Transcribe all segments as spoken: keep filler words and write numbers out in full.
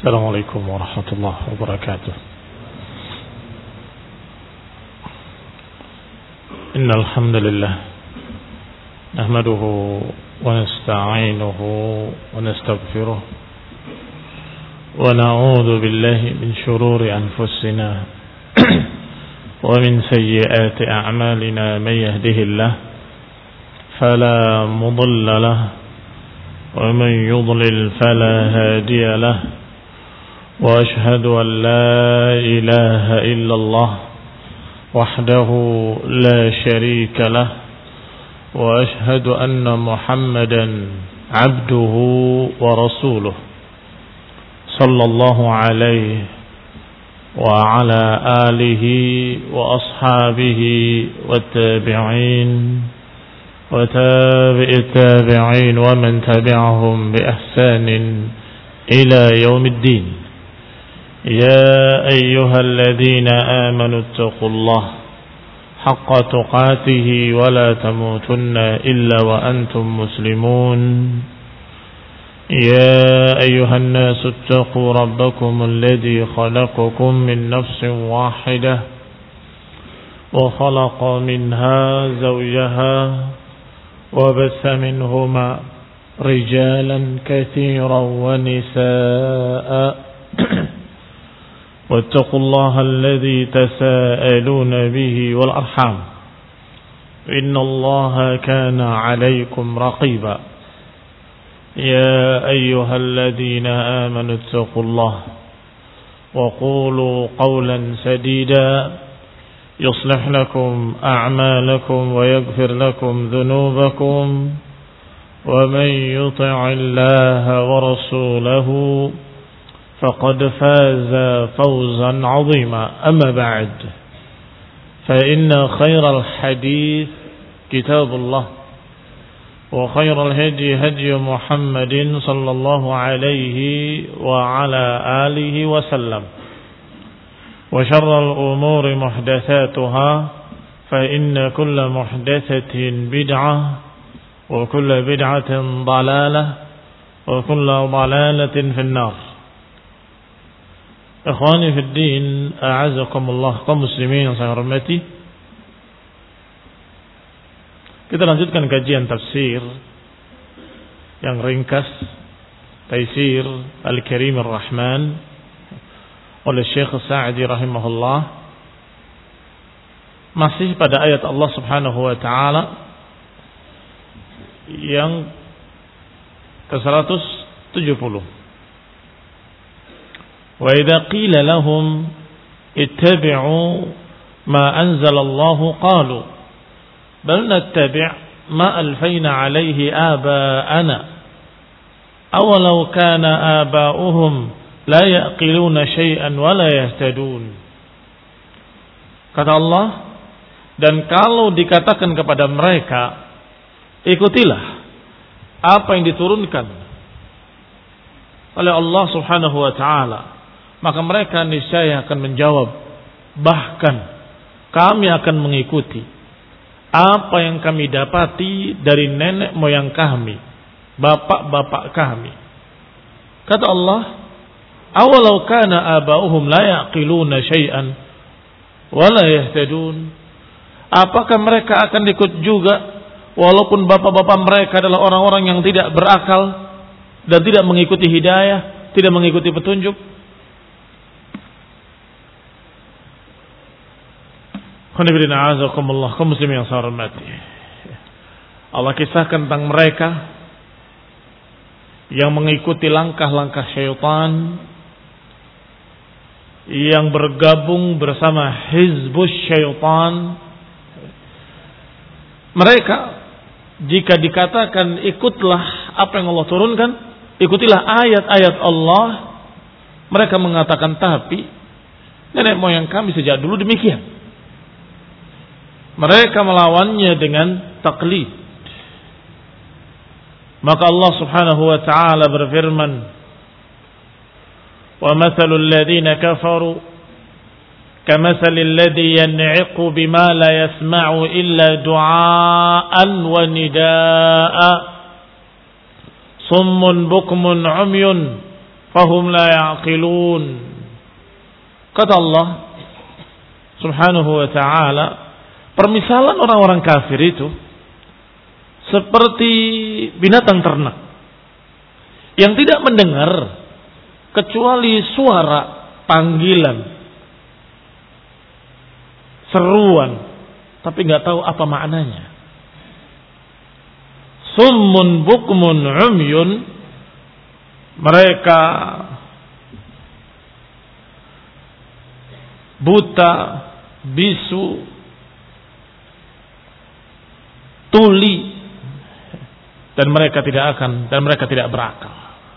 السلام عليكم ورحمة الله وبركاته. إن الحمد لله نحمده ونستعينه ونستغفره ونعوذ بالله من شرور أنفسنا ومن سيئات أعمالنا. من يهده الله فلا مضل له ومن يضلل فلا هادي له، وأشهد أن لا إله إلا الله وحده لا شريك له، وأشهد أن محمدا عبده ورسوله صلى الله عليه وعلى آله وأصحابه والتابعين وتابع التابعين ومن تبعهم بإحسان إلى يوم الدين. يا أيها الذين آمنوا اتقوا الله حق تقاته ولا تموتن إلا وأنتم مسلمون. يا أيها الناس اتقوا ربكم الذي خلقكم من نفس واحدة وخلق منها زوجها وبث منهما رجالا كثيرا ونساء واتقوا الله الذي تساءلون به والأرحام إن الله كان عليكم رقيبا. يا أيها الذين آمنوا اتقوا الله وقولوا قولا سديدا يصلح لكم أعمالكم ويغفر لكم ذنوبكم، ومن يطع الله ورسوله فقد فاز فوزا عظيما. أما بعد، فإن خير الحديث كتاب الله، وخير الهدي هدي محمد صلى الله عليه وعلى آله وسلم، وشر الأمور محدثاتها، فإن كل محدثة بدعة وكل بدعة ضلالة وكل ضلالة في النار. Ikhwani fi din, a'azakumullah, kaum muslimin yang saya hormati. Kita lanjutkan kajian tafsir yang ringkas, Taisir Al-Karim Ar-Rahman oleh Syekh Sa'di rahimahullah, masih pada ayat Allah Subhanahu wa taala yang ke seratus tujuh puluh. Wa idza qila lahum ittabi'u ma anzalallahu qalu bal nattabi' ma alfayna alayhi aba'ana awalau kana aba'uhum la yaqiluna syai'an wa la yahtadun. Kata Allah, dan kalau dikatakan kepada mereka, ikutilah apa yang diturunkan oleh Allah Subhanahu wa taala, maka mereka niscaya akan menjawab, bahkan kami akan mengikuti apa yang kami dapati dari nenek moyang kami, bapak-bapak kami. Kata Allah, awalau kana aba'uhum la yaqiluna syai'an wa la yahtadun. Apakah mereka akan ikut juga walaupun bapak-bapak mereka adalah orang-orang yang tidak berakal dan tidak mengikuti hidayah, tidak mengikuti petunjuk? Khonibirina azakumullah, kaum muslimin yang saya hormati. Allah kisahkan tentang mereka yang mengikuti langkah-langkah syaitan, yang bergabung bersama hizbus syaitan. Mereka jika dikatakan ikutlah apa yang Allah turunkan, ikutilah ayat-ayat Allah, mereka mengatakan tapi nenek moyang kami sejak dulu demikian. Mereka melawannya dengan taklid. Maka Allah Subhanahu wa taala berfirman, "Wa mathalul ladzina kafaru kamathalil ladzi yan'iqu bima la yasma'u illa du'aan wa nidaa'a summun bukmun 'umyun fahum la ya'qilun. Kata Allah Subhanahu wa ta'ala, permisalan orang-orang kafir itu seperti binatang ternak yang tidak mendengar kecuali suara panggilan, seruan, tapi nggak tahu apa maknanya. Summun bukmun umyun, mereka buta, bisu, tuli, dan mereka tidak akan dan mereka tidak berakal.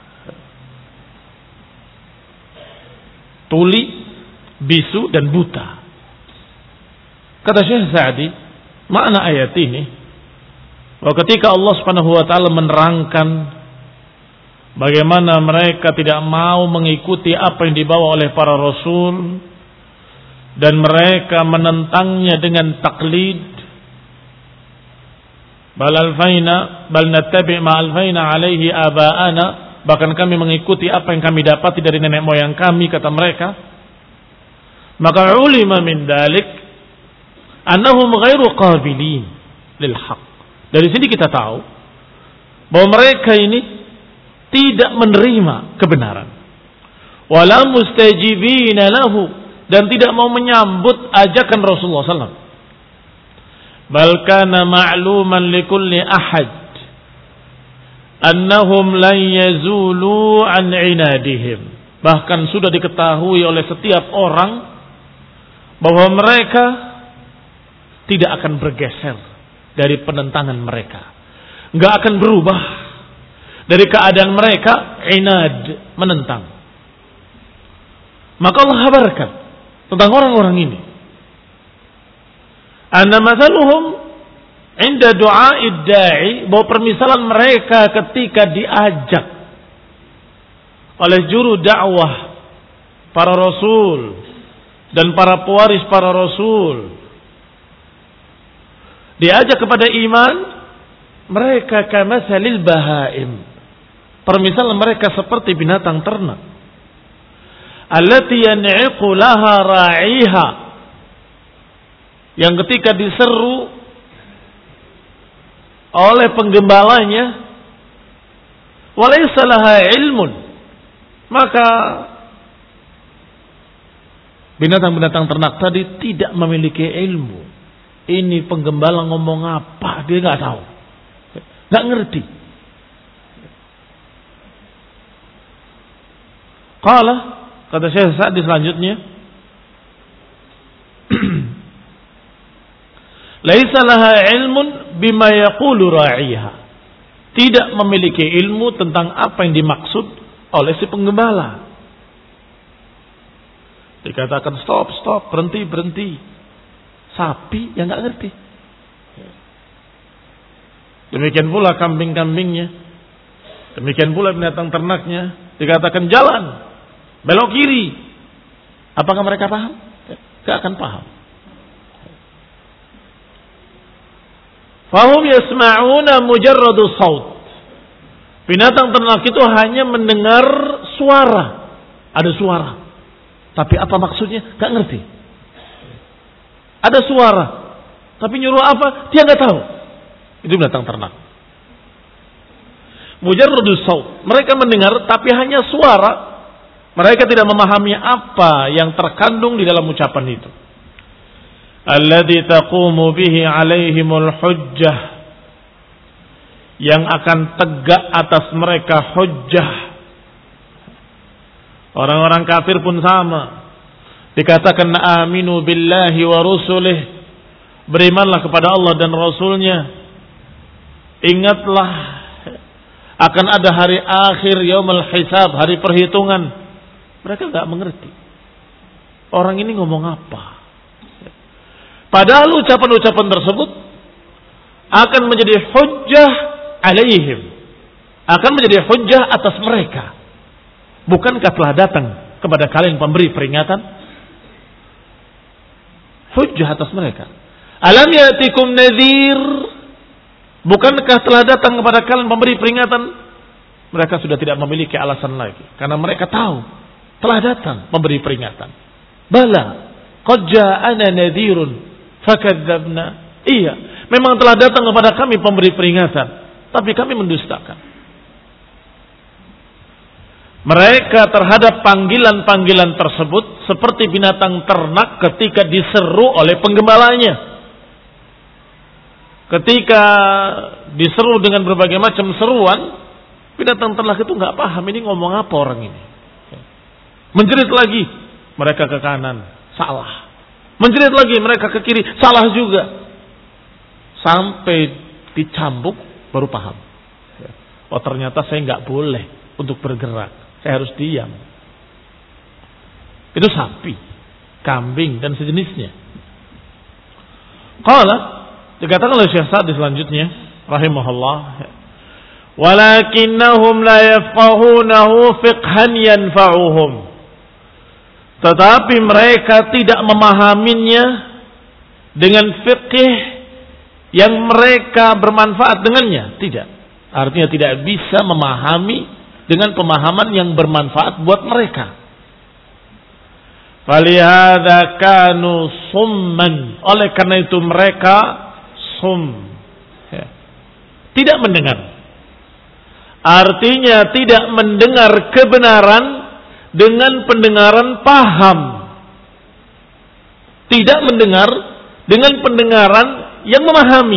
Tuli, bisu, dan buta. Kata Syekh Sa'di, makna ayat ini bahwa ketika Allah Subhanahu wa taala menerangkan bagaimana mereka tidak mau mengikuti apa yang dibawa oleh para rasul dan mereka menentangnya dengan taklid, bal alfaina bal nattabi' ma alfaina alaihi aba'ana, bahkan kami mengikuti apa yang kami dapati dari nenek moyang kami, kata mereka. Maka ulima min dalik annahum ghairu qabilin lil haqq. Dari sini kita tahu bahwa mereka ini tidak menerima kebenaran. Wala mustajibina lahu, dan tidak mau menyambut ajakan Rasulullah sallallahu alaihi wasallam. Bal kana ma'luman likulli ahad annahum lan yazulu an inadihim. Bahkan sudah diketahui oleh setiap orang bahwa mereka tidak akan bergeser dari penentangan mereka, nggak akan berubah dari keadaan mereka inad, menentang. Maka Allah kabarkan tentang orang-orang ini, anna mathaluhum inda du'a'id da'i, bahwa permisalan mereka ketika diajak oleh juru dakwah para rasul dan para pewaris para rasul, diajak kepada iman, mereka kamatsalil bahaim, permisalan mereka seperti binatang ternak, allati yan'iqu laha ra'iha, yang ketika diseru oleh penggembalanya, walaysa laha ilmun, maka binatang-binatang ternak tadi tidak memiliki ilmu. Ini penggembala ngomong apa, dia nggak tahu, nggak ngerti. Qala, kata Syekh Sa'di selanjutnya, laisa laha ilmun bima yaqulu ra'iha, tidak memiliki ilmu tentang apa yang dimaksud oleh si penggembala. Dikatakan stop, stop, berhenti, berhenti. Sapi yang nggak ngerti. Demikian pula kambing-kambingnya. Demikian pula binatang ternaknya. Dikatakan jalan, belok kiri. Apakah mereka paham? Nggak akan paham. Fahum yasma'una mujarradu saut. Binatang ternak itu hanya mendengar suara. Ada suara. Tapi apa maksudnya? Nggak ngerti. Ada suara, tapi nyuruh apa? Dia nggak tahu. Itu binatang ternak. Mujarradus saut. Mereka mendengar, tapi hanya suara. Mereka tidak memahami apa yang terkandung di dalam ucapan itu. Alladzi taqumu bihi alaihimul hujjah, yang akan tegak atas mereka hujjah. Orang-orang kafir pun sama. Dikatakan aminu billahi wa rusulih, berimanlah kepada Allah dan Rasulnya. Ingatlah akan ada hari akhir, yaumul hisab, hari perhitungan. Mereka enggak mengerti orang ini ngomong apa. Padahal ucapan-ucapan tersebut akan menjadi hujjah alaihim, akan menjadi hujjah atas mereka. Bukankah telah datang kepada kalian pemberi peringatan? Hujjah atas mereka. Alam yatikum nadhir, bukankah telah datang kepada kalian pemberi peringatan? mereka sudah tidak memiliki alasan lagi. Karena mereka tahu telah datang memberi peringatan. Bala, qad ja'ana nadhirun fakadzabna. Iya, memang telah datang kepada kami pemberi peringatan, tapi kami mendustakan. Mereka terhadap panggilan-panggilan tersebut seperti binatang ternak ketika diseru oleh penggembalanya. Ketika diseru dengan berbagai macam seruan, binatang ternak itu nggak paham ini ngomong apa orang ini. Menjerit lagi, mereka ke kanan, salah. Menjerit lagi, mereka ke kiri, salah juga. Sampai dicambuk, baru paham. Oh ternyata saya nggak boleh untuk bergerak, saya harus diam. Itu sapi, kambing dan sejenisnya. Qala, dikatakan oleh Syekh Sa'di selanjutnya, rahimahullah, walakinnahum la yafqahunahu fiqhan yanfa'uhum. Tetapi mereka tidak memahaminya dengan fikih yang mereka bermanfaat dengannya. Tidak. Artinya tidak bisa memahami dengan pemahaman yang bermanfaat buat mereka. Falihada kanu summan. Oleh karena itu mereka sum. Tidak mendengar. Artinya tidak mendengar kebenaran dengan pendengaran paham. Tidak mendengar dengan pendengaran yang memahami.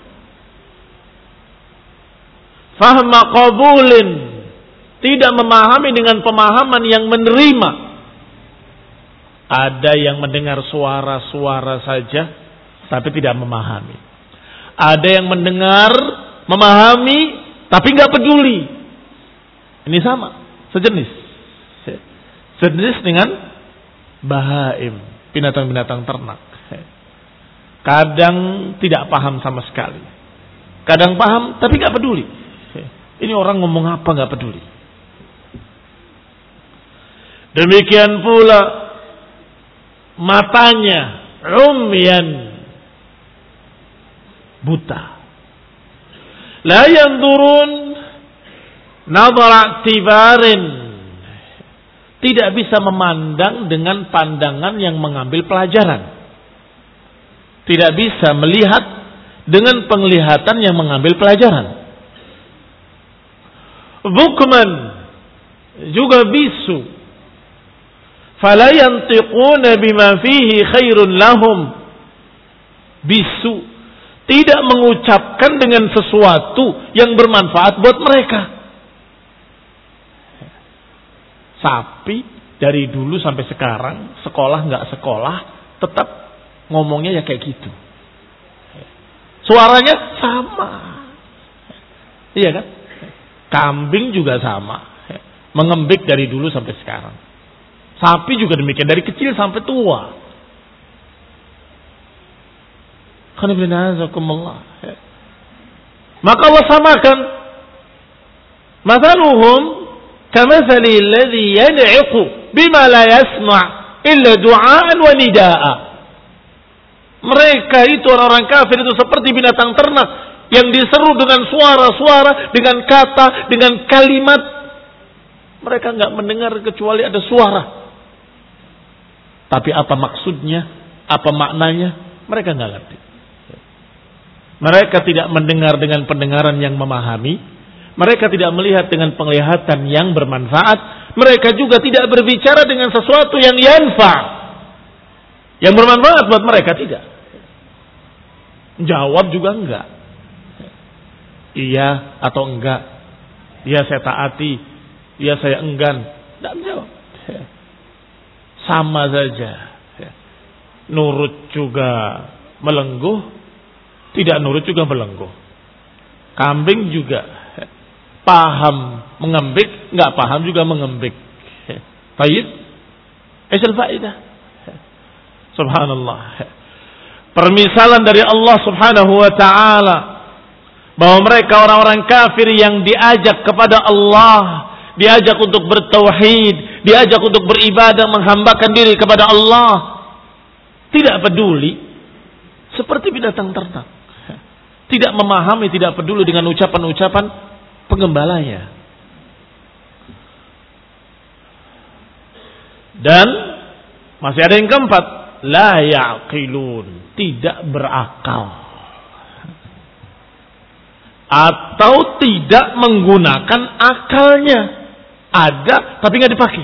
Fahma qabulin. Tidak memahami dengan pemahaman yang menerima. Ada yang mendengar suara-suara saja tapi tidak memahami. Ada yang mendengar, memahami tapi nggak peduli. Ini sama, sejenis. Sejenis dengan bahaim, binatang-binatang ternak. Kadang tidak paham sama sekali. Kadang paham tapi nggak peduli. Ini orang ngomong apa nggak peduli. Demikian pula matanya umyan, buta. La yanzurun nadhara tibarin. Tidak bisa memandang dengan pandangan yang mengambil pelajaran. Tidak bisa melihat dengan penglihatan yang mengambil pelajaran. Bukman, juga bisu. Fala yantiquna bima fihi khairun lahum. Bisu, tidak mengucapkan dengan sesuatu yang bermanfaat buat mereka. Sapi dari dulu sampai sekarang, sekolah nggak sekolah, tetap ngomongnya ya kayak gitu. Suaranya sama. Iya kan? Kambing juga sama. Mengembik dari dulu sampai sekarang. Sapi juga demikian, dari kecil sampai tua. Maka Allah samakan. Mathaluhum kamathali alladhi yad'iqu bima la yasma' illa du'aan wa nida'a. Mereka itu orang-orang kafir itu seperti binatang ternak yang diseru dengan suara-suara, dengan kata, dengan kalimat. Mereka enggak mendengar kecuali ada suara. Tapi apa maksudnya? Apa maknanya? Mereka enggak ngerti. Mereka tidak mendengar dengan pendengaran yang memahami. Mereka tidak melihat dengan penglihatan yang bermanfaat. Mereka juga tidak berbicara dengan sesuatu yang yanfa, yang bermanfaat buat mereka, tidak. Jawab juga enggak. Iya atau enggak. Iya saya taati. Iya saya enggan. Tidak menjawab. Sama saja. Nurut juga melengguh. Tidak nurut juga melengguh. Kambing juga paham mengembik, enggak paham juga mengembik. Baik. Asal faedah. Subhanallah. Permisalan dari Allah Subhanahu wa taala bahwa mereka orang-orang kafir yang diajak kepada Allah, diajak untuk bertauhid, diajak untuk beribadah, menghambakan diri kepada Allah, tidak peduli, seperti binatang ternak. Tidak memahami, tidak peduli dengan ucapan-ucapan penggembalanya. Dan masih ada yang keempat, la ya'qilun, tidak berakal. Atau tidak menggunakan akalnya. Ada tapi nggak dipakai.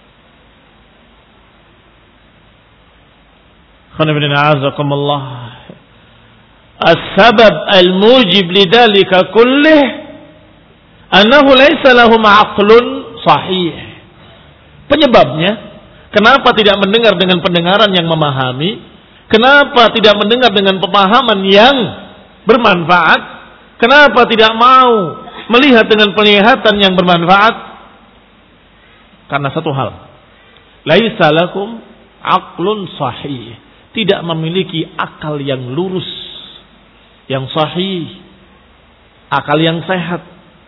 As-sabab al-mujib lidzalika kullih annahu laysa lahum 'aqlun sahih. Penyebabnya, kenapa tidak mendengar dengan pendengaran yang memahami? Kenapa tidak mendengar dengan pemahaman yang bermanfaat? Kenapa tidak mau melihat dengan penglihatan yang bermanfaat? Karena satu hal, laisa lakum 'aqlun sahih. Tidak memiliki akal yang lurus, yang sahih, akal yang sehat.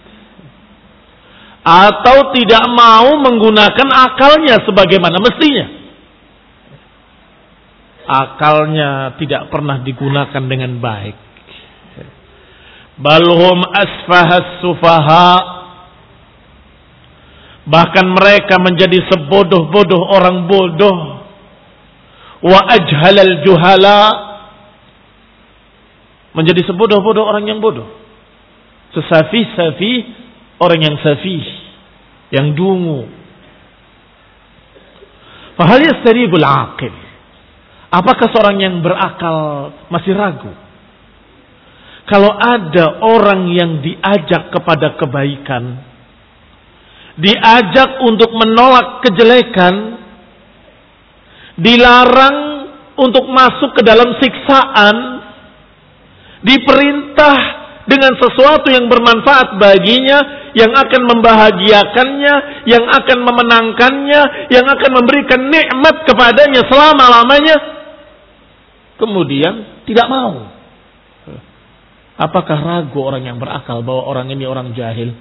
Atau tidak mau menggunakan akalnya sebagaimana mestinya. Akalnya tidak pernah digunakan dengan baik. Balhum asfahas sufaha. Bahkan mereka menjadi sebodoh-bodoh orang bodoh. Wa ajhalal juhala, menjadi sebodoh-bodoh orang yang bodoh. Sesafih-safih orang yang safih, yang dungu. Fahal yastaribul aqil, apakah seorang yang berakal masih ragu? Kalau ada orang yang diajak kepada kebaikan, diajak untuk menolak kejelekan, dilarang untuk masuk ke dalam siksaan, diperintah dengan sesuatu yang bermanfaat baginya, yang akan membahagiakannya, yang akan memenangkannya, yang akan memberikan nikmat kepadanya selama-lamanya, kemudian tidak mau. Apakah ragu orang yang berakal bahwa orang ini orang jahil?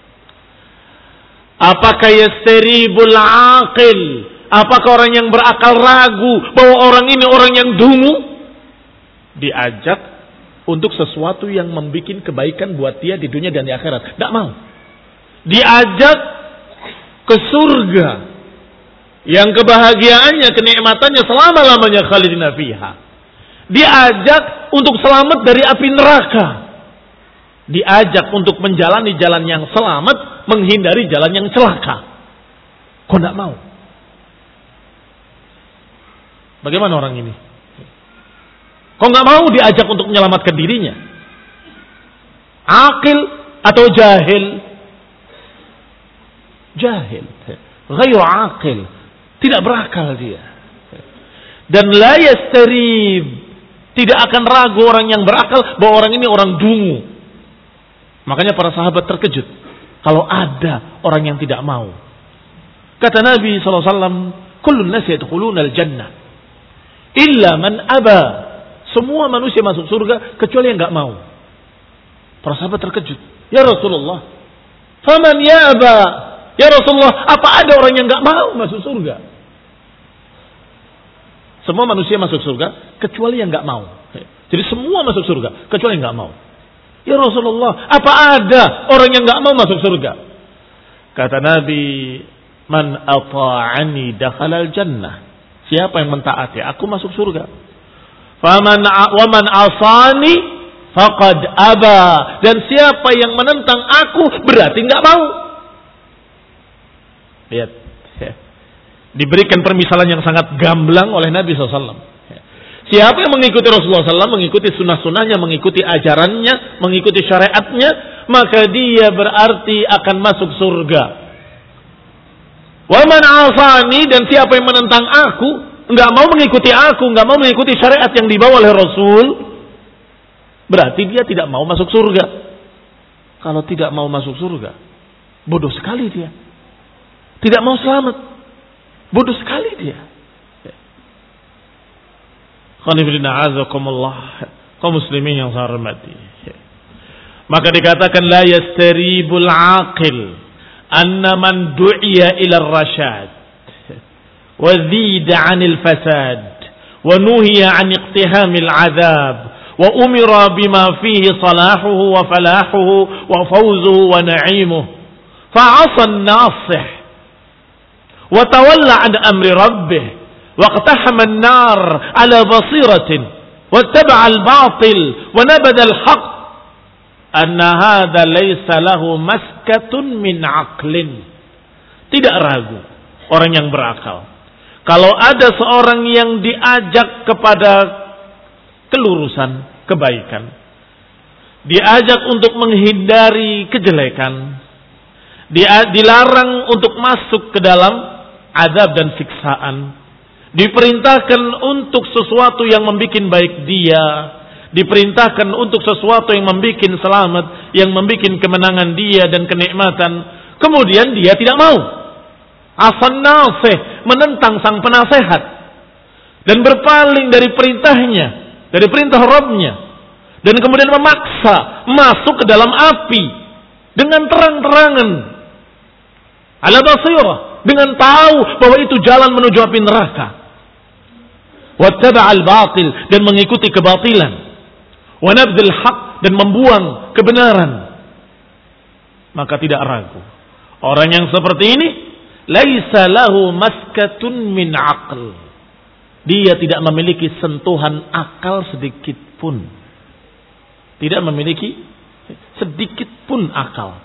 Apakah yasteribul aqil? Apakah orang yang berakal ragu bahwa orang ini orang yang dungu? Diajak untuk sesuatu yang membuat kebaikan buat dia di dunia dan di akhirat, tidak mau. Diajak ke surga yang kebahagiaannya, kenikmatannya selama-lamanya khalidina fiha. Diajak untuk selamat dari api neraka. Diajak untuk menjalani jalan yang selamat, menghindari jalan yang celaka. Kok tidak mau? Bagaimana orang ini? Kok nggak mau diajak untuk menyelamatkan dirinya? Akil atau jahil? Jahil. Ghairu akil. Tidak berakal dia. Dan la yastarib. Tidak akan ragu orang yang berakal bahwa orang ini orang dungu. Makanya para sahabat terkejut kalau ada orang yang tidak mau. Kata Nabi shallallahu alaihi wasallam, "Kullun nas yadkhuluna al-jannah illa man aba." Semua manusia masuk surga kecuali yang enggak mau. Para sahabat terkejut. Ya Rasulullah, faman ya aba? Ya Rasulullah, apa ada orang yang enggak mau masuk surga? Semua manusia masuk surga kecuali yang enggak mau. Jadi semua masuk surga kecuali yang enggak mau. Ya Rasulullah, apa ada orang yang enggak mau masuk surga? Kata Nabi, man ata'ani dakhalal jannah. Siapa yang mentaati aku masuk surga. Faman wa man asani faqad aba. Dan siapa yang menentang aku berarti enggak mau. Lihat. Diberikan permisalan yang sangat gamblang oleh Nabi shallallahu alaihi wasallam. Siapa yang mengikuti Rasulullah shallallahu alaihi wasallam, mengikuti sunnah-sunnahnya, mengikuti ajarannya, mengikuti syariatnya, maka dia berarti akan masuk surga. Wa man asani, dan siapa yang menentang aku, enggak mau mengikuti aku, enggak mau mengikuti syariat yang dibawa oleh Rasul, berarti dia tidak mau masuk surga. Kalau tidak mau masuk surga, bodoh sekali dia. Tidak mau selamat. Bodoh sekali dia. Qanifidina azakumullah, kaum muslimin yang saya hormati. Maka dikatakan la yastaribul aqil anna man du'iya ila ar-rasyad wa zida 'anil fasad wa nuhiya 'an iqtihamil 'adzab wa umira bima fihi salahuhu wa falahuhu wa fawzuhu wa na'imuhu fa'asa an-nasih wa tawalla an amri rabbih wa qtahama an-nar ala basiratin wattaba'a al-batil wa nabada al-haqq anna hadha laysa lahu maskatun min aqlin. Tidak ragu orang yang berakal, kalau ada seorang yang diajak kepada kelurusan, kebaikan, diajak untuk menghindari kejelekan, dilarang untuk masuk ke dalam azab dan siksaan, diperintahkan untuk sesuatu yang membuat baik dia, diperintahkan untuk sesuatu yang membuat selamat, yang membuat kemenangan dia dan kenikmatan, kemudian dia tidak mau. Asan nasih, menentang sang penasehat dan berpaling dari perintahnya, dari perintah Rabbnya, dan kemudian memaksa masuk ke dalam api dengan terang-terangan ala basirah, dengan tahu bahwa itu jalan menuju api neraka. Wattaba'al batil, dan mengikuti kebatilan. Wa nabdhil haq, dan membuang kebenaran. Maka tidak ragu, orang yang seperti ini laisa lahu maskatun min aql. Dia tidak memiliki sentuhan akal sedikit pun. Tidak memiliki sedikit pun akal.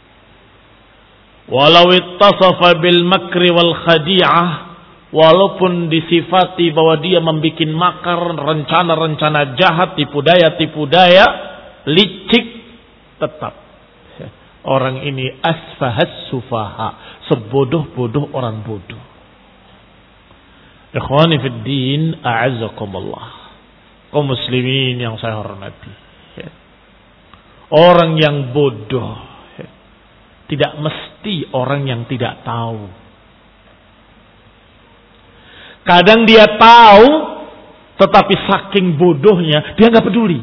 Walau ittasafa bil makri wal khadi'ah, walaupun disifati bahwa dia membuat makar, rencana-rencana jahat, tipu daya-tipu daya, licik, tetap orang ini asfahas sufaha, sebodoh-bodoh orang bodoh. Ikhwani fid din, a'azzakumullah, kaum muslimin yang saya hormati, orang yang bodoh tidak mesti orang yang tidak tahu. Kadang dia tahu, tetapi saking bodohnya dia nggak peduli.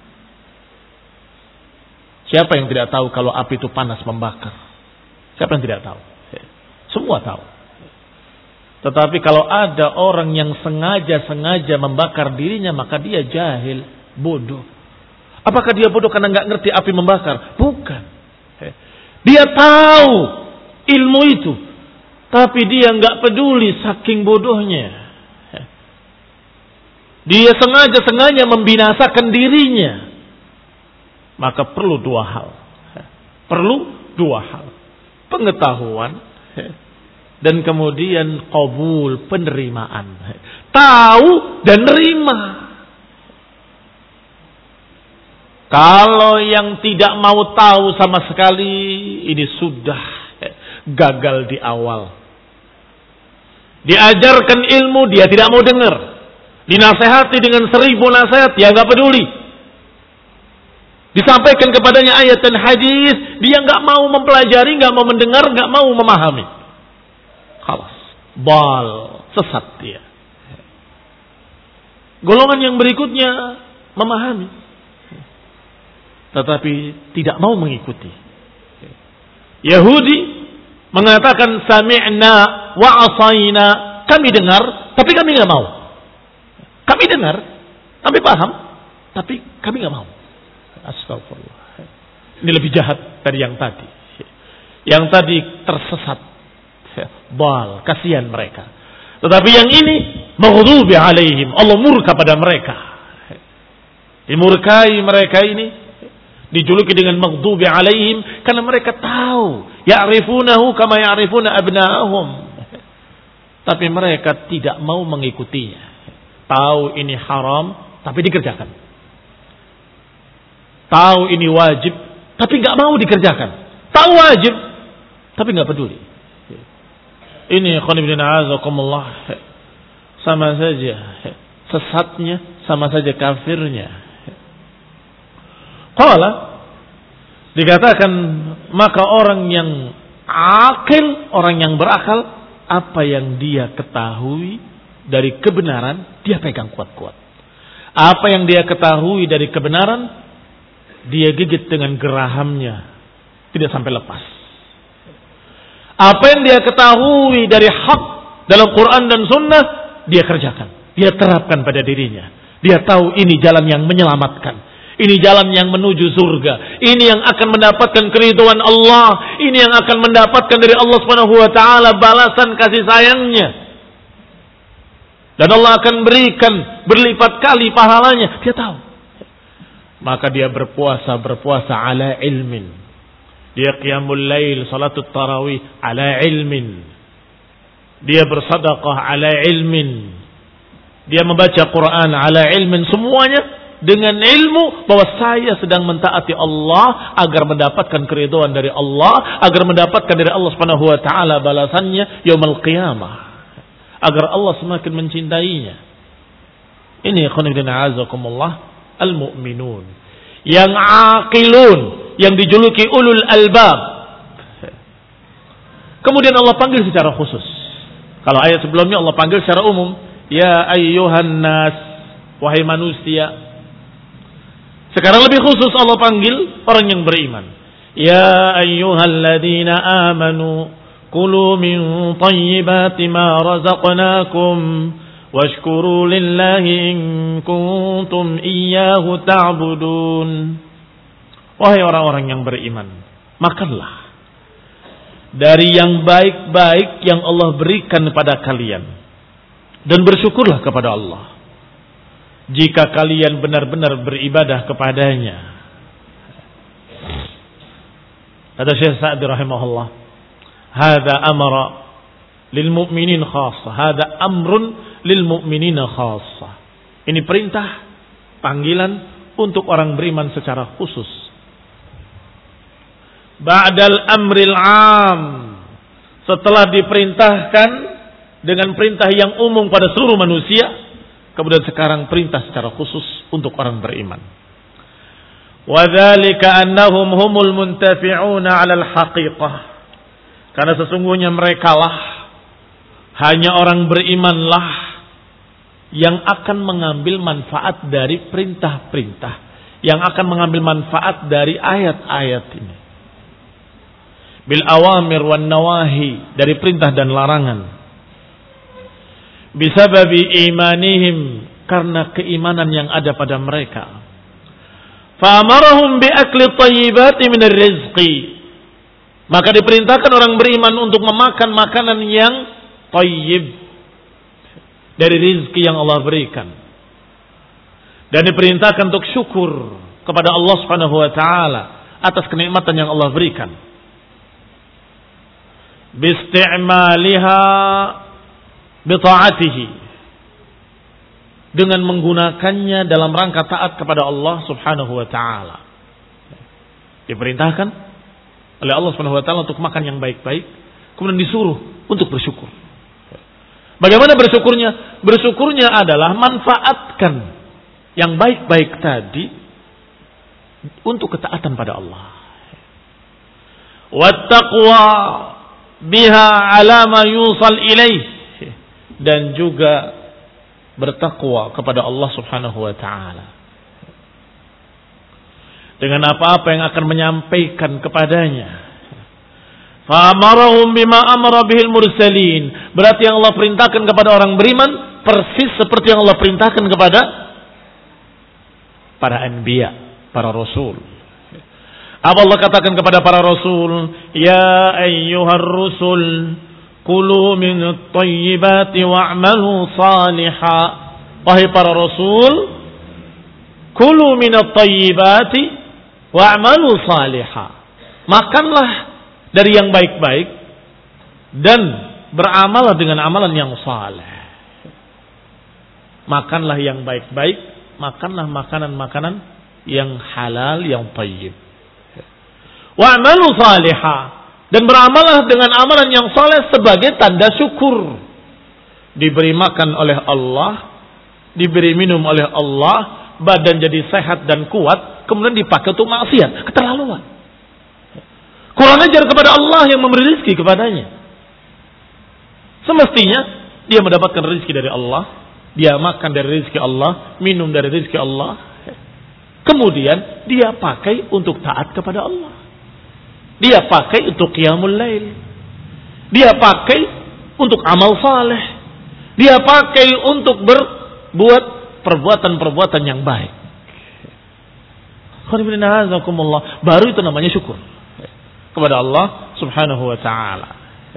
Siapa yang tidak tahu kalau api itu panas membakar? Siapa yang tidak tahu? Semua tahu. Tetapi kalau ada orang yang sengaja-sengaja membakar dirinya, maka dia jahil, bodoh. Apakah dia bodoh karena nggak ngerti api membakar? Bukan. Dia tahu ilmu itu, tapi dia nggak peduli saking bodohnya. Dia sengaja-sengaja membinasakan dirinya. Maka perlu dua hal. Perlu dua hal. Pengetahuan dan kemudian qabul, penerimaan. Tahu dan nerima. Kalau yang tidak mau tahu sama sekali, ini sudah gagal di awal. Diajarkan ilmu, dia tidak mau dengar. Dinasehati dengan seribu nasihat, dia nggak peduli. Disampaikan kepadanya ayat dan hadis, dia nggak mau mempelajari, nggak mau mendengar, nggak mau memahami. Khalas, bal, sesat dia. Golongan yang berikutnya memahami, tetapi tidak mau mengikuti. Yahudi mengatakan sami'na wa asaina, kami dengar, tapi kami nggak mau. Kami dengar, kami paham, tapi kami nggak mau. Astagfirullah. Ini lebih jahat dari yang tadi. Yang tadi tersesat, bal, kasihan mereka. Tetapi yang ini maghdubi alaihim, Allah murka pada mereka. Dimurkai mereka ini, dijuluki dengan maghdubi alaihim, karena mereka tahu, ya'rifunahu kama ya'rifuna abna'ahum. Tapi mereka tidak mau mengikutinya. Tahu ini haram, tapi dikerjakan. Tahu ini wajib, tapi nggak mau dikerjakan. Tahu wajib, tapi nggak peduli. Ini khonibin a'azakumullah, sama saja sesatnya, sama saja kafirnya. Qala, dikatakan maka orang yang akil, orang yang berakal, apa yang dia ketahui dari kebenaran, dia pegang kuat-kuat. Apa yang dia ketahui dari kebenaran, dia gigit dengan gerahamnya, tidak sampai lepas. Apa yang dia ketahui dari hak dalam Quran dan Sunnah, dia kerjakan, dia terapkan pada dirinya. Dia tahu ini jalan yang menyelamatkan, Ini jalan yang menuju surga. Ini yang akan mendapatkan keridhaan Allah. Ini yang akan mendapatkan dari Allah Subhanahu wa taala balasan kasih sayangnya. Dan Allah akan berikan berlipat kali pahalanya. Dia tahu. Maka dia berpuasa, berpuasa ala ilmin. Dia qiyamul lail, salatul tarawih ala ilmin. Dia bersedekah ala ilmin. Dia membaca Quran ala ilmin, semuanya dengan ilmu bahwa saya sedang mentaati Allah agar mendapatkan keridhaan dari Allah, agar mendapatkan dari Allah Subhanahu wa taala balasannya yaumul qiyamah, agar Allah semakin mencintainya. Ini khonidin azakumullah al-mu'minun yang aqilun, yang dijuluki ulul albab. Kemudian Allah panggil secara khusus. Kalau ayat sebelumnya Allah panggil secara umum, ya ayyuhan nas, wahai manusia. Sekarang lebih khusus Allah panggil orang yang beriman. Ya ayyuhalladzina amanu kulu min thayyibati ma razaqnakum washkuru lillahi in kuntum iyyahu ta'budun. Wahai orang-orang yang beriman, makanlah dari yang baik-baik yang Allah berikan kepada kalian dan bersyukurlah kepada Allah jika kalian benar-benar beribadah kepadanya. Kata Syekh Sa'di rahimahullah, hadza amra lil mu'minin khassa, hadza amrun lil mu'minina khassa. Ini perintah, panggilan untuk orang beriman secara khusus. Ba'dal amril 'am, setelah diperintahkan dengan perintah yang umum pada seluruh manusia, kemudian sekarang perintah secara khusus untuk orang beriman. Wa dzalika annahum humul muntafi'una 'alal haqiqah. Karena sesungguhnya merekalah, hanya orang berimanlah yang akan mengambil manfaat dari perintah-perintah, yang akan mengambil manfaat dari ayat-ayat ini. Bil awamir wan nawahi, dari perintah dan larangan. Bisababi imanihim, karena keimanan yang ada pada mereka. Fa'amarahum bi'akli tayyibati minar rizqi, maka diperintahkan orang beriman untuk memakan makanan yang tayyib dari rizki yang Allah berikan, dan diperintahkan untuk syukur kepada Allah Subhanahu wa taala atas kenikmatan yang Allah berikan. Bisti'maliha bita'atihi, dengan menggunakannya dalam rangka taat kepada Allah Subhanahu wa taala. Diperintahkan oleh Allah Subhanahu wa taala untuk makan yang baik-baik, kemudian disuruh untuk bersyukur. Bagaimana bersyukurnya? Bersyukurnya adalah manfaatkan yang baik-baik tadi untuk ketaatan pada Allah. Wattaqwa biha ala ma yusal ilaih, dan juga bertakwa kepada Allah Subhanahu wa taala dengan apa-apa yang akan menyampaikan kepadanya. Fa amarahum bima amara bihil mursalin, berarti yang Allah perintahkan kepada orang beriman persis seperti yang Allah perintahkan kepada para anbiya, para rasul. Apa Allah katakan kepada para rasul? Ya ayyuhar rusul kulu min at-tayyibati wa'malu salihah. Wahai para rasul, kulu min at-tayyibati wa'malu salihah. Makanlah dari yang baik-baik dan beramallah dengan amalan yang saleh. Makanlah yang baik-baik, makanlah makanan-makanan yang halal, yang tayyib. Wa'malu salihah, dan beramalah dengan amalan yang saleh sebagai tanda syukur. Diberi makan oleh Allah, diberi minum oleh Allah, badan jadi sehat dan kuat, kemudian dipakai untuk maksiat, keterlaluan. Kurang ajar kepada Allah yang memberi rezeki kepadanya. Semestinya dia mendapatkan rezeki dari Allah, dia makan dari rezeki Allah, minum dari rezeki Allah, kemudian dia pakai untuk taat kepada Allah. Dia pakai untuk qiyamul lail. Dia pakai untuk amal saleh. Dia pakai untuk berbuat perbuatan-perbuatan yang baik. Baru itu namanya syukur kepada Allah Subhanahu wa taala.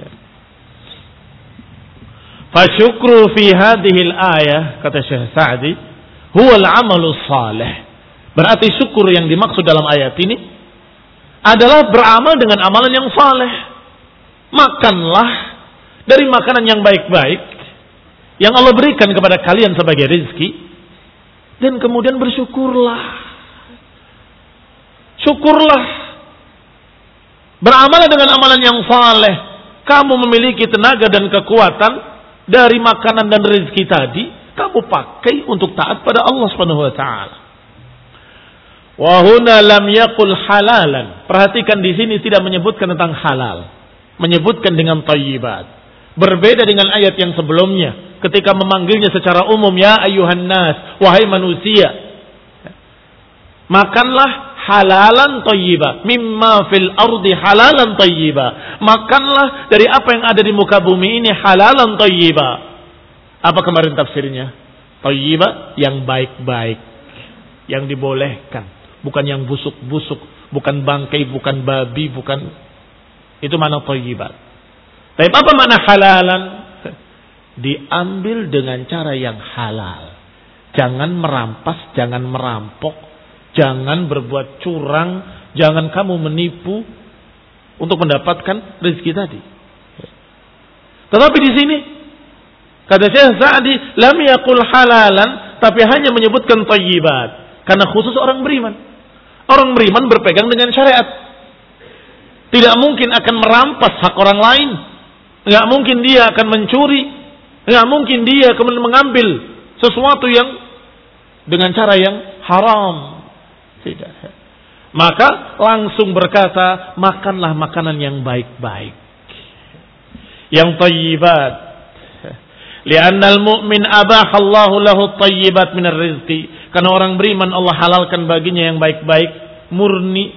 Fasyukru fi hadhihi al-ayah, kata Syekh Sa'di, huwa al-amalu salih. Berarti syukur yang dimaksud dalam ayat ini adalah beramal dengan amalan yang saleh. Makanlah dari makanan yang baik-baik yang Allah berikan kepada kalian sebagai rezeki, dan kemudian bersyukurlah. Syukurlah. Beramal dengan amalan yang saleh. Kamu memiliki tenaga dan kekuatan dari makanan dan rezeki tadi, kamu pakai untuk taat pada Allah Subhanahu wa taala. Wa huna lam yaqul halalan. Perhatikan di sini tidak menyebutkan tentang halal, menyebutkan dengan thayyibat. Berbeda dengan ayat yang sebelumnya ketika memanggilnya secara umum, ya ayyuhan nas, wahai manusia. Makanlah halalan thayyiba, mimma fil ardi halalan thayyiba. Makanlah dari apa yang ada di muka bumi ini halalan thayyiba. Apa kemarin tafsirnya? Thayyiba yang baik-baik, yang dibolehkan, bukan yang busuk-busuk, bukan bangkai, bukan babi, bukan. Itu mana thayyibat. Tapi apa mana halalan? Diambil dengan cara yang halal. Jangan merampas, jangan merampok, jangan berbuat curang, jangan kamu menipu untuk mendapatkan rezeki tadi. Tetapi di sini kata Syekh Sa'di, lam yaqul halalan, tapi hanya menyebutkan thayyibat karena khusus orang beriman. Orang beriman berpegang dengan syariat. Tidak mungkin akan merampas hak orang lain. Enggak mungkin dia akan mencuri. Enggak mungkin dia akan mengambil sesuatu yang dengan cara yang haram. Tidak. Maka langsung berkata, makanlah makanan yang baik-baik, yang thayyibat. Li'annal mu'min abahallahu lahu thayyibat minar rizqi. Karena orang beriman Allah halalkan baginya yang baik-baik, murni.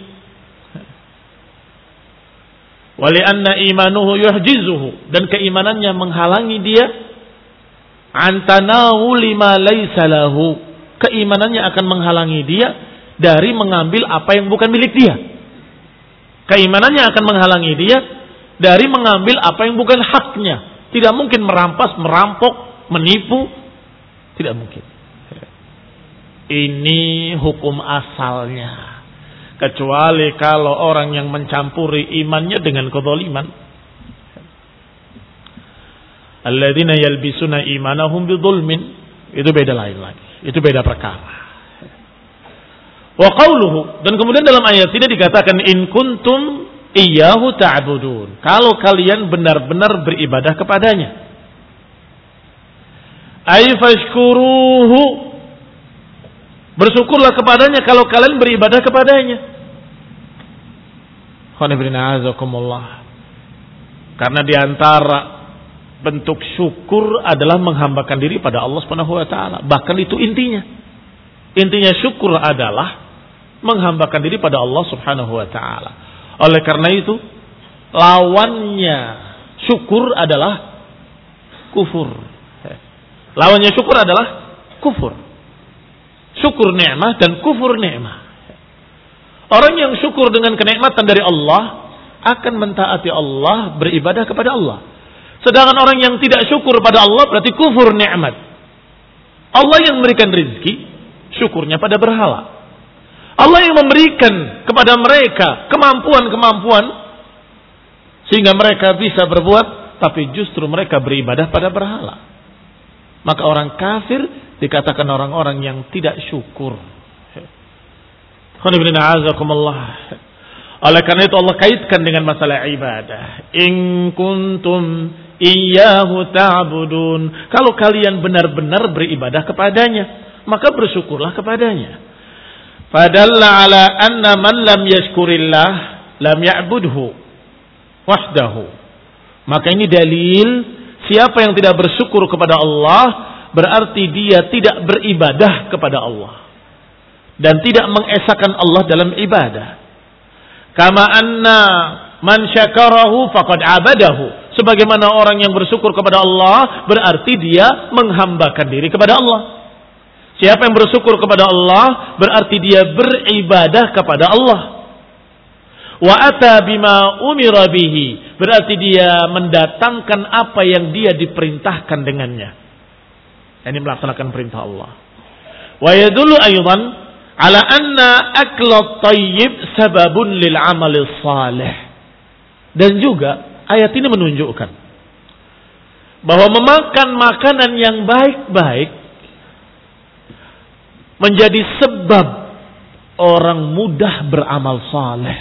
Wa li'anna imanuhu yuhjizuhu, dan keimanannya menghalangi dia an tanawuli ma laysa lahu. Keimanannya akan menghalangi dia dari mengambil apa yang bukan milik dia. Keimanannya akan menghalangi dia dari mengambil apa yang bukan haknya. Tidak mungkin merampas, merampok, menipu. Tidak mungkin. Ini hukum asalnya. Kecuali kalau orang yang mencampuri imannya dengan kezaliman. Alladzina yalbisuna imanahum bidzulmin. Itu beda lain lagi. Itu beda perkara. Wa qawluhu, dan kemudian dalam ayat ini dikatakan in kuntum iyyahu ta'budun. Kalau kalian benar-benar beribadah kepadanya. Ay fashkuruhu. Bersyukurlah kepadanya kalau kalian beribadah kepadanya. Karena di antara bentuk syukur adalah menghambakan diri pada Allah Subhanahu wa taala. Bahkan itu intinya. Intinya syukur adalah menghambakan diri pada Allah Subhanahu wa taala. Oleh karena itu, lawannya syukur adalah kufur. Lawannya syukur adalah kufur. Syukur nikmat dan kufur nikmat. Orang yang syukur dengan kenikmatan dari Allah akan mentaati Allah, beribadah kepada Allah. Sedangkan orang yang tidak syukur pada Allah berarti kufur nikmat. Allah yang memberikan rezeki, syukurnya pada berhala. Allah yang memberikan kepada mereka kemampuan-kemampuan sehingga mereka bisa berbuat, tapi justru mereka beribadah pada berhala. Maka orang kafir dikatakan orang-orang yang tidak syukur. Oleh karena itu Allah kaitkan dengan masalah ibadah. In kuntum iyyahu ta'budun. Kalau kalian benar-benar beribadah kepadanya, maka bersyukurlah kepadanya. Fadalla ala anna man lam yashkurillah lam ya'budhu wahdahu. Maka ini dalil, siapa yang tidak bersyukur kepada Allah berarti dia tidak beribadah kepada Allah dan tidak mengesahkan Allah dalam ibadah. Kama anna man syakarahu faqad abadahu. Sebagaimana orang yang bersyukur kepada Allah berarti dia menghambakan diri kepada Allah. Siapa yang bersyukur kepada Allah berarti dia beribadah kepada Allah. Wa ata bima umira bihi, berarti dia mendatangkan apa yang dia diperintahkan dengannya. Ini melaksanakan perintah Allah. Wa yadullu aydan ala anna akla thayyib sababun lil amali salih. Dan juga ayat ini menunjukkan bahwa memakan makanan yang baik-baik menjadi sebab orang mudah beramal saleh.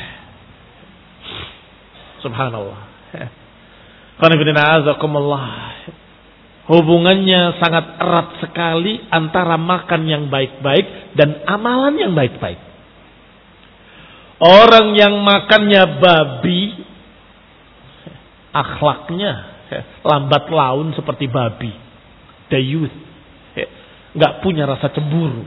Subhanallah. Hubungannya sangat erat sekali antara makan yang baik-baik dan amalan yang baik-baik. Orang yang makannya babi, akhlaknya lambat laun seperti babi, dayuth, nggak punya rasa cemburu.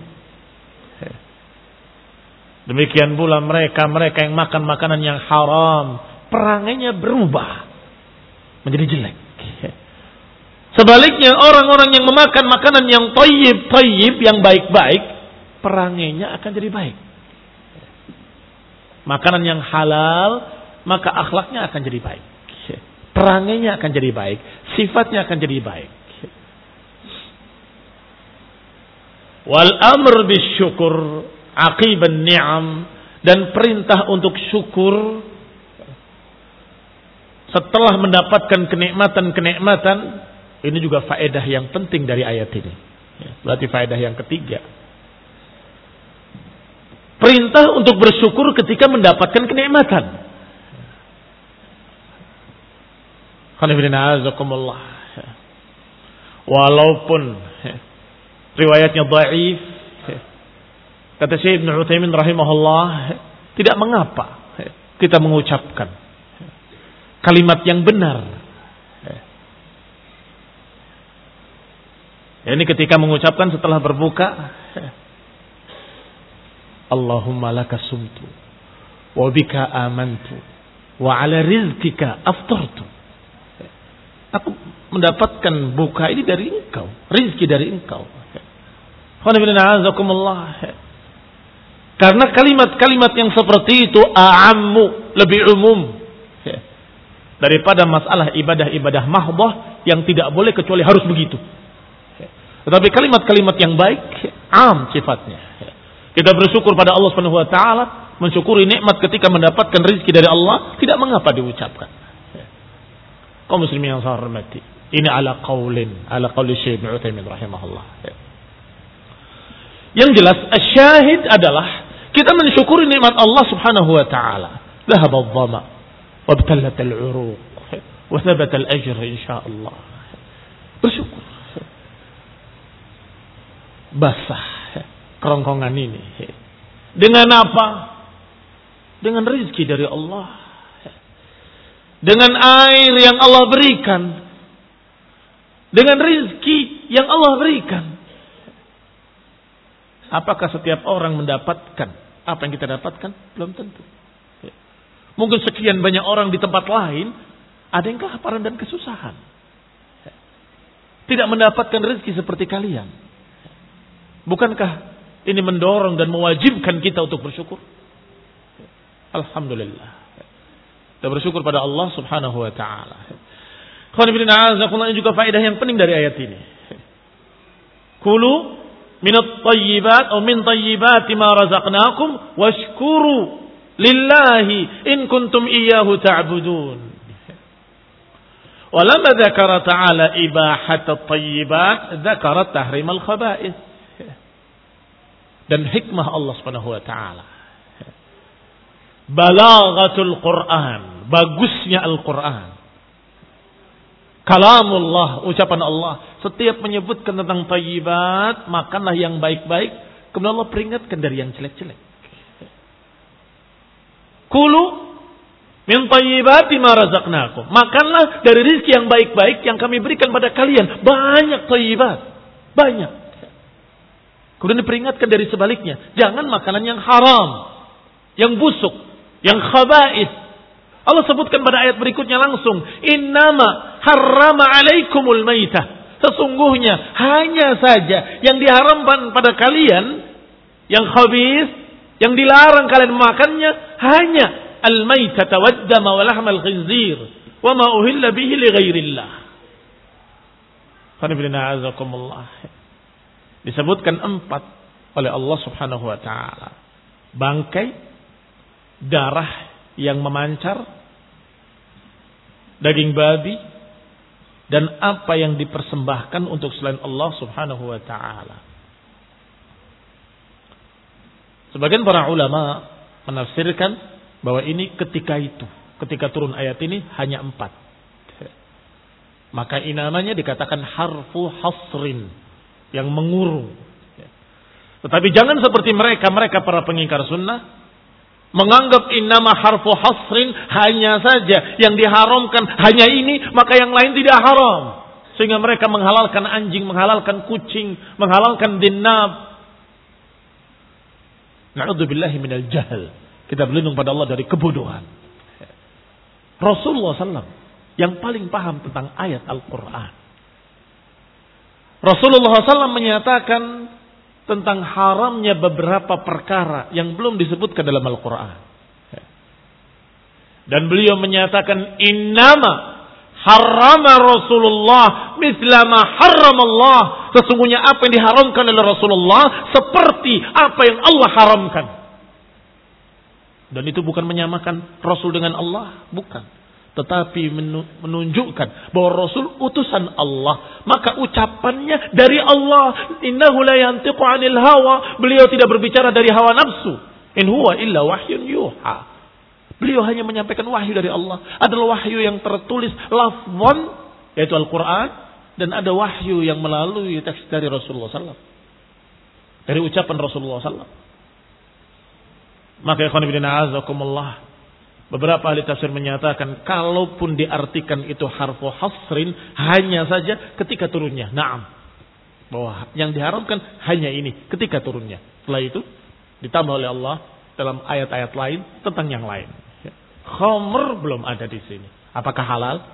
Demikian pula mereka-mereka yang makan makanan yang haram, perangainya berubah menjadi jelek. Sebaliknya orang-orang yang memakan makanan yang thayyib-thayyib, yang baik-baik, perangainya akan jadi baik. Makanan yang halal, maka akhlaknya akan jadi baik. Perangainya akan jadi baik, sifatnya akan jadi baik. Wal amr bisyukur aqiban ni'am, dan perintah untuk syukur setelah mendapatkan kenikmatan-kenikmatan, ini juga faedah yang penting dari ayat ini. Berarti faedah yang ketiga. Perintah untuk bersyukur ketika mendapatkan kenikmatan. Walaupun riwayatnya dhaif, kata Syekh Ibnu Utsaimin rahimahullah, tidak mengapa kita mengucapkan kalimat yang benar. Ini ketika mengucapkan setelah berbuka, Allahumma laka sumtu wa bika amantu wa ala rizkika aftartu. Aku mendapatkan buka ini dari engkau, rizki dari engkau. Karena kalimat-kalimat yang seperti itu a'ammu, lebih umum daripada masalah ibadah-ibadah mahdhah yang tidak boleh kecuali harus begitu. Tetapi kalimat-kalimat yang baik am sifatnya. Kita bersyukur pada Allah Subhanahu wa taala, mensyukuri nikmat ketika mendapatkan rezeki dari Allah, tidak mengapa diucapkan. Kaum muslimin yang saya hormati, ini ala qaulin, ala qauli Syekh Ibnu Utsaimin rahimahullah. Yang jelas asyahid adalah kita mensyukuri nikmat Allah Subhanahu wa taala. Dhahaba adh-dhama wa btalat al-uruq wa thabata al-ajr insyaallah. Bersyukur. Basah kerongkongan ini. Dengan apa? Dengan rezeki dari Allah. Dengan air yang Allah berikan. Dengan rezeki yang Allah berikan. Apakah setiap orang mendapatkan apa yang kita dapatkan? Belum tentu. Mungkin sekian banyak orang di tempat lain ada yang kelaparan dan kesusahan. Tidak mendapatkan rezeki seperti kalian. Bukankah ini mendorong dan mewajibkan kita untuk bersyukur? Alhamdulillah. Kita bersyukur pada Allah Subhanahu wa taala. Ini juga faedah yang penting dari ayat ini. Kulu minat thayyibat atau min thayyibati ma razaqnakum washkuru lillahi in kuntum iyyahu ta'budun. Walamma dzakara ta'ala ibahat at-thayyibat, dzakara tahrim al-khaba'ith. Dan hikmah Allah Subhanahu wa taala. Balaghatul Quran, bagusnya Al-Quran. Kalamullah, ucapan Allah. Setiap menyebutkan tentang thayyibat, makanlah yang baik-baik. Kemudian Allah peringatkan dari yang jelek-jelek. Kulu min thayyibati ma razaqnakum. Makanlah dari rezeki yang baik-baik yang kami berikan pada kalian. Banyak thayyibat. Banyak. Kemudian diperingatkan dari sebaliknya. Jangan makanan yang haram. Yang busuk. Yang khaba'ith. Allah sebutkan pada ayat berikutnya langsung. Innama harrama alaikumul maitah. Sesungguhnya hanya saja yang diharamkan pada kalian, yang khabith, yang dilarang kalian memakannya, hanya al-maitata wad-dama wa lahmal khinzir wa ma uhilla bihi li ghairillah. Disebutkan empat oleh Allah Subhanahu wa taala. Bangkai, darah yang memancar, daging babi, dan apa yang dipersembahkan untuk selain Allah Subhanahu wa taala. Sebagian para ulama menafsirkan bahwa ini ketika itu, ketika turun ayat ini hanya empat. Maka ini namanya dikatakan harfu hasrin, yang mengurung. Tetapi jangan seperti mereka, mereka para pengingkar sunnah, menganggap innama harfu hasrin, hanya saja yang diharamkan hanya ini, maka yang lain tidak haram. Sehingga mereka menghalalkan anjing, menghalalkan kucing, menghalalkan dinab. Na'udzubillahi minal jahl. Kita berlindung pada Allah dari kebodohan. Rasulullah sallallahu alaihi wasallam yang paling paham tentang ayat Al-Quran. Rasulullah sallallahu alaihi wasallam menyatakan tentang haramnya beberapa perkara yang belum disebutkan dalam Al-Quran. Dan beliau menyatakan innama harrama Rasulullah mithla ma harrama Allah. Sesungguhnya apa yang diharamkan oleh Rasulullah seperti apa yang Allah haramkan. Dan itu bukan menyamakan Rasul dengan Allah, bukan. Tetapi menunjukkan bahwa Rasul utusan Allah. Maka ucapannya dari Allah. Innahu la yantiqu anil hawa. Beliau tidak berbicara dari hawa nafsu. In huwa illa wahyun yuha. Beliau hanya menyampaikan wahyu dari Allah. Adalah wahyu yang tertulis lafzan, yaitu Al-Quran. Dan ada wahyu yang melalui teks dari Rasulullah sallallahu alaihi wasallam. Dari ucapan Rasulullah sallallahu alaihi wasallam. Maka ikhwan fillah a'azakumullah, beberapa ahli tafsir menyatakan kalaupun diartikan itu harfu hasrin, hanya saja ketika turunnya. Naam. Bahwa yang diharamkan hanya ini ketika turunnya. Setelah itu ditambah oleh Allah dalam ayat-ayat lain tentang yang lain. Khamr belum ada di sini. Apakah halal?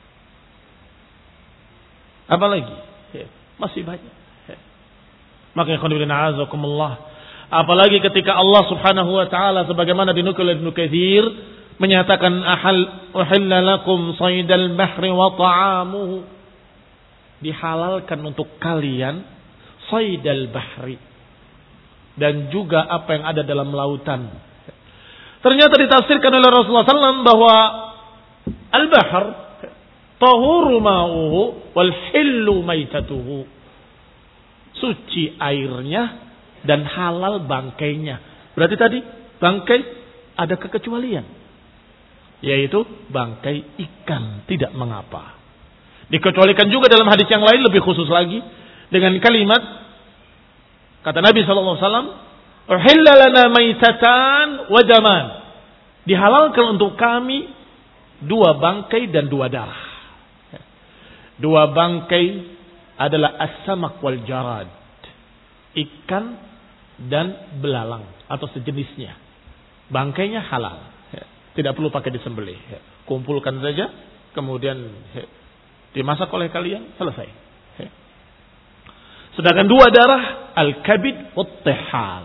Apalagi? Masih banyak. Maka ikhwan fillah a'azakumullah, apalagi ketika Allah Subhanahu wa taala sebagaimana dinukil oleh Ibnu Katsir menyatakan ahal uhilla lakum saydal bahri wa ta'amuhu, dihalalkan untuk kalian saydal bahri, dan juga apa yang ada dalam lautan. Ternyata ditafsirkan oleh Rasulullah sallallahu alaihi wasallam bahwa al-bahr tahuru ma'uhu wal hillu maitatuhu, suci airnya dan halal bangkainya. Berarti tadi bangkai ada kekecualian, yaitu bangkai ikan tidak mengapa. Dikecualikan juga dalam hadis yang lain lebih khusus lagi dengan kalimat kata Nabi sallallahu alaihi wasallam, "Uhilla lana maitatan wa daman." Dihalalkan untuk kami dua bangkai dan dua darah. Dua bangkai adalah as-samak wal jarad, ikan dan belalang atau sejenisnya. Bangkainya halal, tidak perlu pakai disembelih. Kumpulkan saja, kemudian dimasak oleh kalian, selesai. Sedangkan dua darah, al-kabid wat-tihal.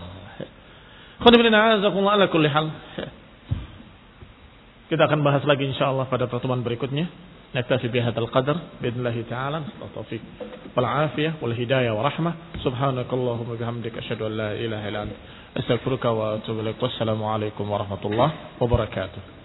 Kita akan bahas lagi insyaallah pada pertemuan berikutnya. Naktafi bihadzal qadar biidznillah taala. Taufiq wal afiyah wal hidayah wa rahmah. Subhanakallahumma bihamdika asyhadu an la ilaha illa anta astaghfiruka wa atubu ilaik. Wassalamu alaikum warahmatullahi wabarakatuh.